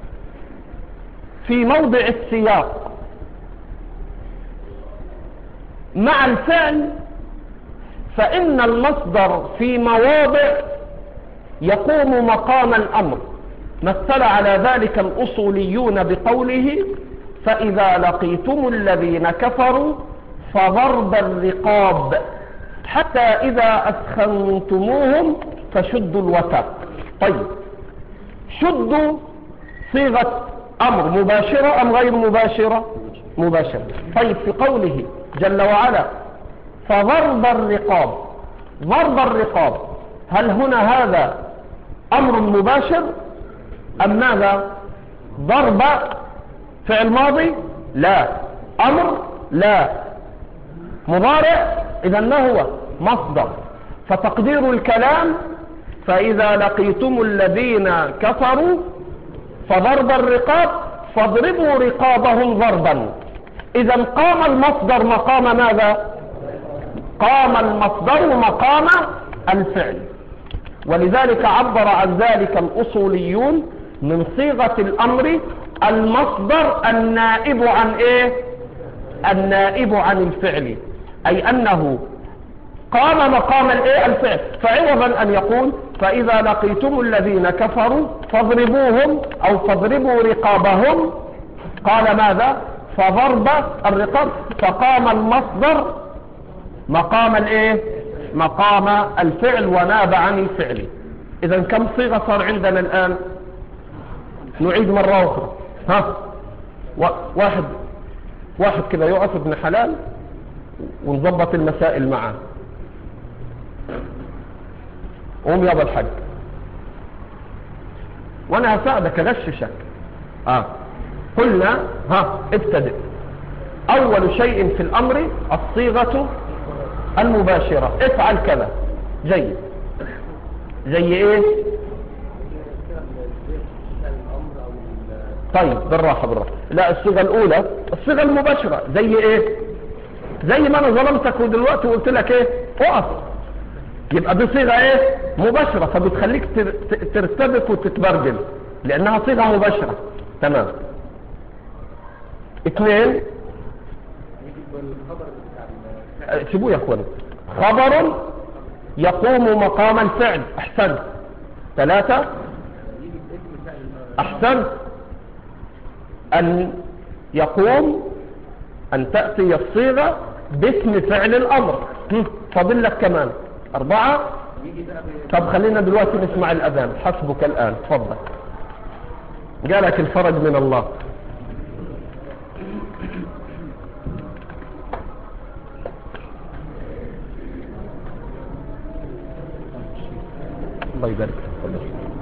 في موضع السياق مع الفعل فإن المصدر في مواضع يقوم مقام الأمر. مثل على ذلك الأصوليون بقوله فإذا لقيتم الذين كفروا فضرب الرقاب حتى إذا أثخنتموهم فشدوا الوثاق. طيب، شدوا صيغة أمر مباشرة أم غير مباشرة؟ مباشرة. طيب، في قوله جل وعلا فضرب الرقاب، ضرب الرقاب، هل هنا هذا أمر مباشر أم ماذا؟ ضرب فعل ماضي؟ لا. أمر؟ لا. مضارع؟ إذا ما هو؟ مصدر. فتقدير الكلام فإذا لقيتم الذين كفروا فضرب الرقاب فاضربوا رقابهم ضربا. إذا قام المصدر مقام ماذا؟ قام المصدر مقام الفعل. ولذلك عبر عن ذلك الأصوليون من صيغة الأمر المصدر النائب عن إيه؟ النائب عن الفعل، أي أنه قام مقام الإيه؟ الفعل. فعوضا أن يقول فإذا لقيتم الذين كفروا فاضربوهم أو فاضربوا رقابهم، قال ماذا؟ فضرب الرقاب، فقام المصدر مقام الإيه؟ مقام الفعل وناب عن الفعل. إذا كم صيغة صار عندنا الآن؟ نعيد مرة أخرى. ها، واحد واحد كده يقف ابن حلال ونظبط المسائل معاه. قوم يابا الحاج وانا هساعدك اغششك. اه قلنا ها ابتدئ. اول شيء في الامر الصيغة المباشرة، افعل كذا. جيد. زي ايه؟ طيب بالراحة بالراحة. لا، الصيغة الاولى الصيغة المباشرة. زي ايه؟ زي ما انا ظلمتك ودلوقتي قلت لك ايه؟ اقف. يبقى دي صيغة ايه؟ مباشرة، فبتخليك ترتبك وتتبرجل لانها صيغة مباشرة. تمام. اثنين، سيبوه يا اخواني. خبر يقوم مقام الفعل. احسنت. ثلاثة، احسنت، ان يقوم ان تأتي الصيغة باسم فعل الامر. فاضل لك كمان أربعة. طب خلينا دلوقتي نسمع الأذان. حسبك الآن، تفضل. جالك الفرج من الله. الله يبارك فيك.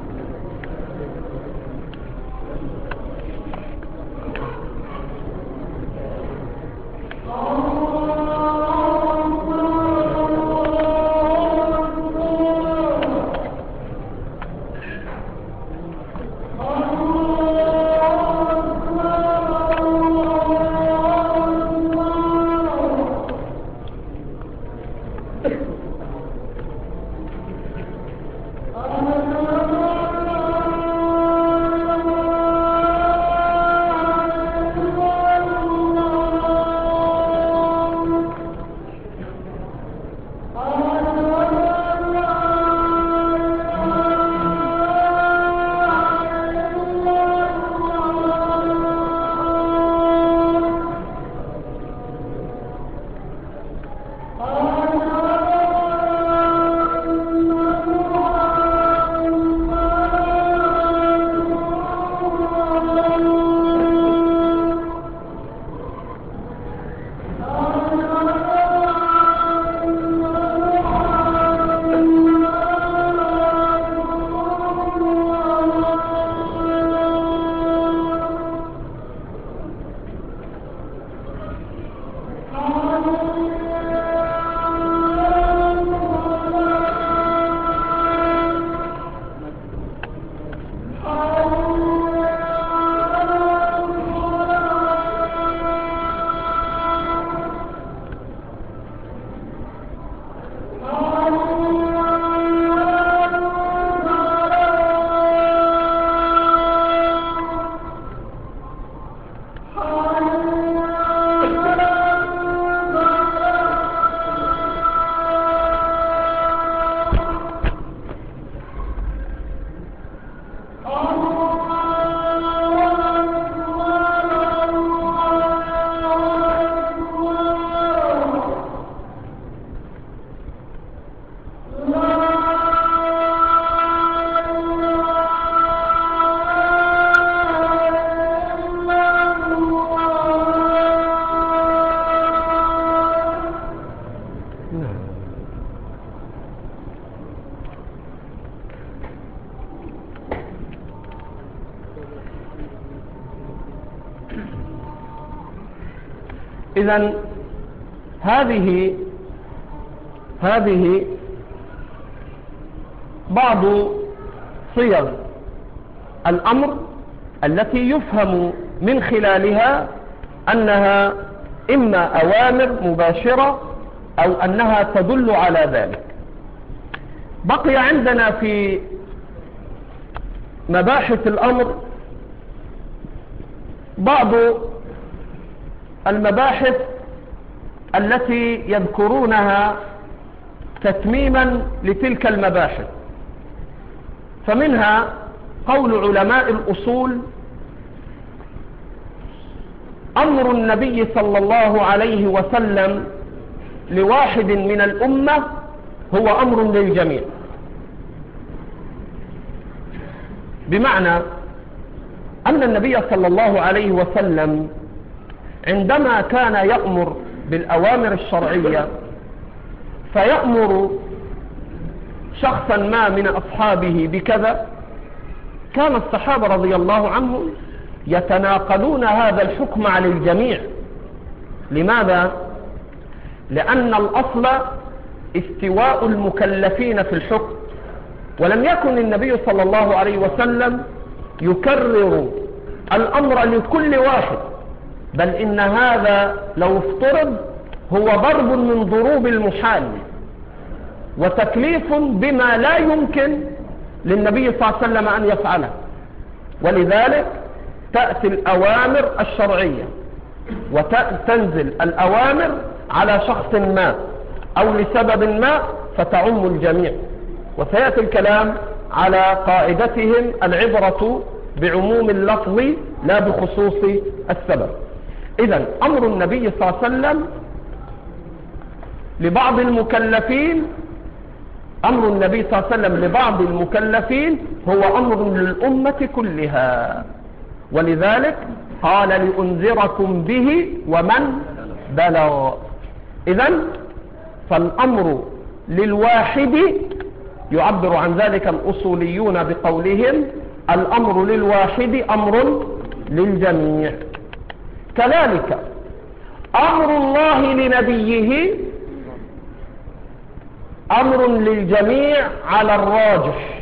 إذن هذه هذه بعض صيغ الأمر التي يفهم من خلالها أنها إما أوامر مباشرة أو أنها تدل على ذلك. بقي عندنا في مباحث الأمر بعض المباحث التي يذكرونها تتميما لتلك المباحث، فمنها قول علماء الأصول: أمر النبي صلى الله عليه وسلم لواحد من الأمة هو أمر للجميع، بمعنى أن النبي صلى الله عليه وسلم عندما كان يأمر بالأوامر الشرعية فيأمر شخصا ما من أصحابه بكذا، كان الصحابة رضي الله عنهم يتناقلون هذا الحكم على الجميع. لماذا؟ لأن الأصل استواء المكلفين في الحكم، ولم يكن النبي صلى الله عليه وسلم يكرر الأمر لكل واحد، بل إن هذا لو افترض هو ضرب من ضروب المحال وتكليف بما لا يمكن للنبي صلى الله عليه وسلم أن يفعله. ولذلك تأتي الأوامر الشرعية وتنزل الأوامر على شخص ما أو لسبب ما فتعم الجميع، وسيأتي الكلام على قاعدتهم العبرة بعموم اللفظ لا بخصوص السبب. إذن أمر النبي صلى الله عليه وسلم لبعض المكلفين أمر النبي صلى الله عليه وسلم لبعض المكلفين هو أمر للأمة كلها، ولذلك قال لأنذركم به ومن بلغ. إذن فالأمر للواحد يعبر عن ذلك الأصوليون بقولهم الأمر للواحد أمر للجميع. كذلك أمر الله لنبيه أمر للجميع على الراجح،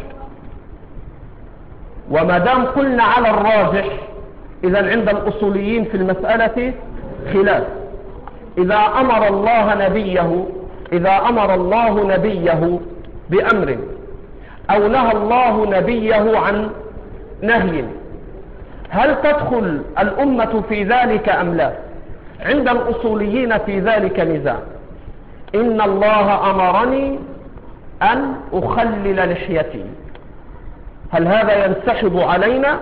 وما دام قلنا على الراجح إذن عند الأصوليين في المسألة خلاف. إذا أمر الله نبيه إذا أمر الله نبيه بأمر أو نهى الله نبيه عن نهي، هل تدخل الأمة في ذلك أم لا؟ عند الأصوليين في ذلك نزاع. إن الله أمرني أن أخلل لحيتي، هل هذا ينسحب علينا؟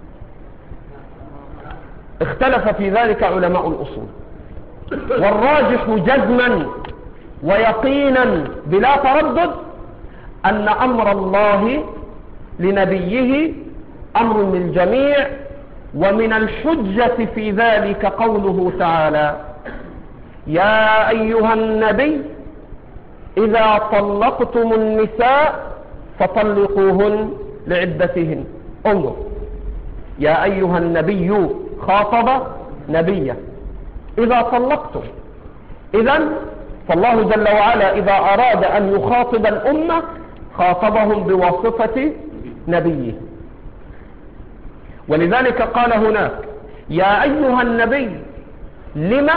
اختلف في ذلك علماء الأصول، والراجح جزما ويقينا بلا تردد أن أمر الله لنبيه أمر للجميع. ومن الحجة في ذلك قوله تعالى: يا أيها النبي إذا طلقتم النساء فطلقوهن لعدتهن. انظر، يا أيها النبي خاطب نبيه إذا طلقتم. إذن فالله جل وعلا إذا أراد أن يخاطب الأمة خاطبهم بواسطة نبيه، ولذلك قال هناك: يا أيها النبي لما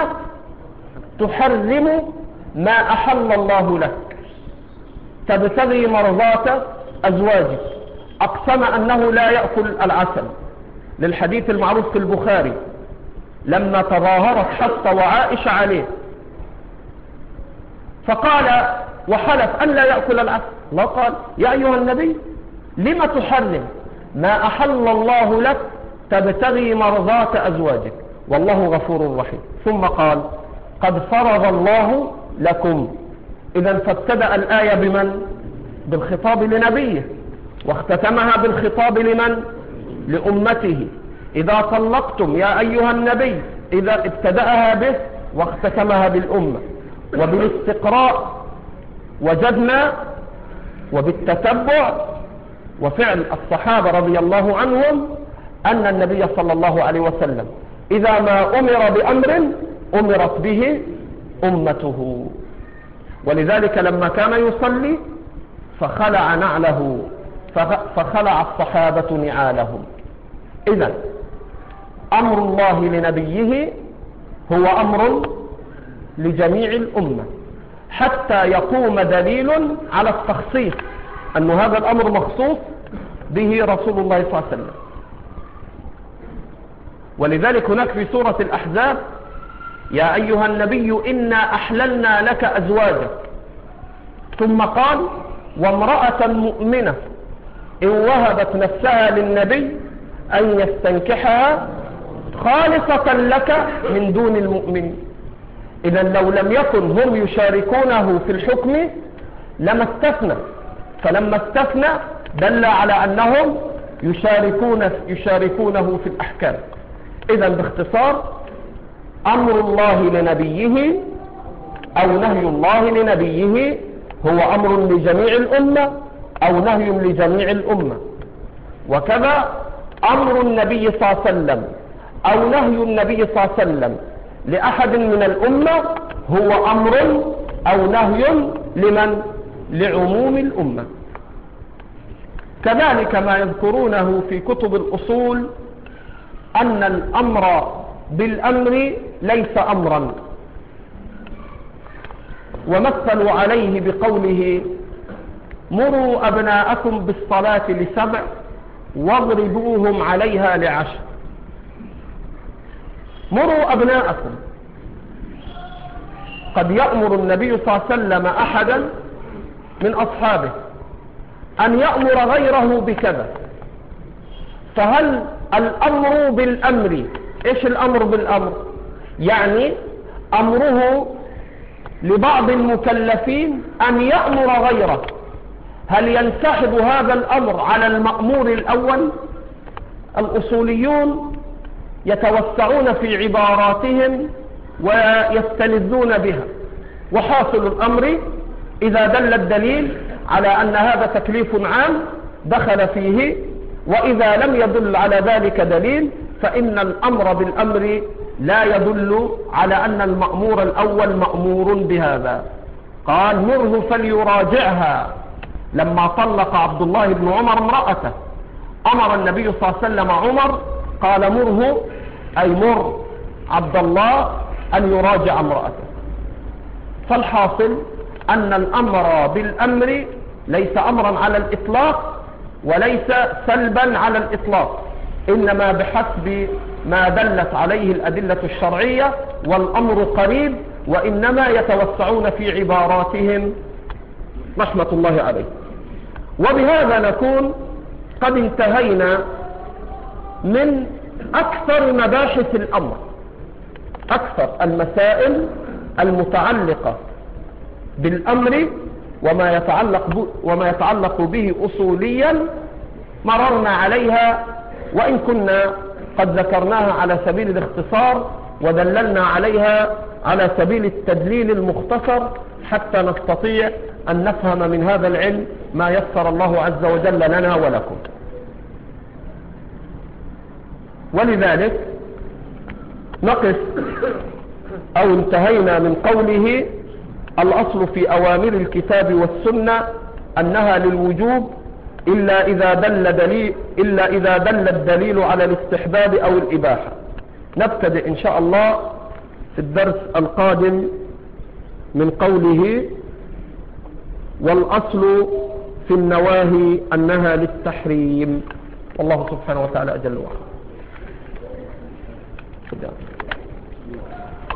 تحرم ما أحل الله لك تبتغي مرضات أزواجك. أقسم أنه لا يأكل العسل للحديث المعروف في البخاري لما تظاهرت حفصة وعائشة عليه، فقال وحلف أن لا يأكل العسل. الله قال: يا أيها النبي لما تحرم ما أحل الله لك تبتغي مرضات أزواجك والله غفور رحيم. ثم قال: قد فرض الله لكم. إذن فابتدأ الآية بمن؟ بالخطاب لنبيه، واختتمها بالخطاب لمن؟ لأمته. إذا طلقتم يا أيها النبي، إذا ابتدأها به واختتمها بالأمة. وبالاستقراء وجدنا وبالتتبع وفعل الصحابة رضي الله عنهم أن النبي صلى الله عليه وسلم إذا ما أمر بأمر أمرت به أمته. ولذلك لما كان يصلي فخلع نعله فخلع الصحابة نعالهم. إذن أمر الله لنبيه هو أمر لجميع الأمة، حتى يقوم دليل على التخصيص أن هذا الأمر مخصوص به رسول الله صلى الله عليه وسلم. ولذلك هناك في سورة الأحزاب: يا أيها النبي إنا أحللنا لك أزواجك. ثم قال: وامرأة مؤمنة إن وهبت نفسها للنبي أن يستنكحها خالصة لك من دون المؤمنين. إذن لو لم يكن هم يشاركونه في الحكم لما استثنى، فلما استثنى دل على أنهم يشاركون يشاركونه في الأحكام. إذن باختصار أمر الله لنبيه أو نهي الله لنبيه هو أمر لجميع الأمة أو نهي لجميع الأمة. وكذا أمر النبي صلى الله عليه وسلم أو نهي النبي صلى الله عليه وسلم لأحد من الأمة هو أمر أو نهي لمن؟ لعموم الأمة. كذلك ما يذكرونه في كتب الأصول أن الأمر بالأمر ليس أمرا، ومثلوا عليه بقوله: مروا أبناءكم بالصلاة لسبع واضربوهم عليها لعشر. مروا أبناءكم، قد يأمر النبي صلى الله عليه وسلم أحدا من أصحابه أن يأمر غيره بكذا، فهل الأمر بالأمر؟ إيش الأمر بالأمر؟ يعني أمره لبعض المكلفين أن يأمر غيره هل ينسحب هذا الأمر على المأمور الأول؟ الأصوليون يتوسعون في عباراتهم ويستلذون بها، وحاصل الأمر إذا دل الدليل على أن هذا تكليف عام دخل فيه، وإذا لم يدل على ذلك دليل فإن الأمر بالأمر لا يدل على أن المأمور الأول مأمور بهذا. قال مره فليراجعها. لما طلق عبد الله بن عمر امرأته أمر النبي صلى الله عليه وسلم عمر قال مره، أي مر عبد الله أن يراجع امرأته. فالحاصل أن الأمر بالأمر ليس أمرا على الإطلاق وليس سلبا على الإطلاق، إنما بحسب ما دلت عليه الأدلة الشرعية، والأمر قريب، وإنما يتوسعون في عباراتهم رحمة الله عليه. وبهذا نكون قد انتهينا من أكثر مباحث الأمر، أكثر المسائل المتعلقة بالأمر وما يتعلق وما يتعلق به أصوليا مررنا عليها، وإن كنا قد ذكرناها على سبيل الاختصار ودللنا عليها على سبيل التدليل المختصر حتى نستطيع أن نفهم من هذا العلم ما يسر الله عز وجل لنا ولكم. ولذلك نقف أو انتهينا من قوله الأصل في أوامر الكتاب والسنة أنها للوجوب إلا إذا دل دليل إلا إذا دل الدليل على الاستحباب أو الإباحة. نبتدئ إن شاء الله في الدرس القادم من قوله والأصل في النواهي أنها للتحريم. والله سبحانه وتعالى أجل وعلا.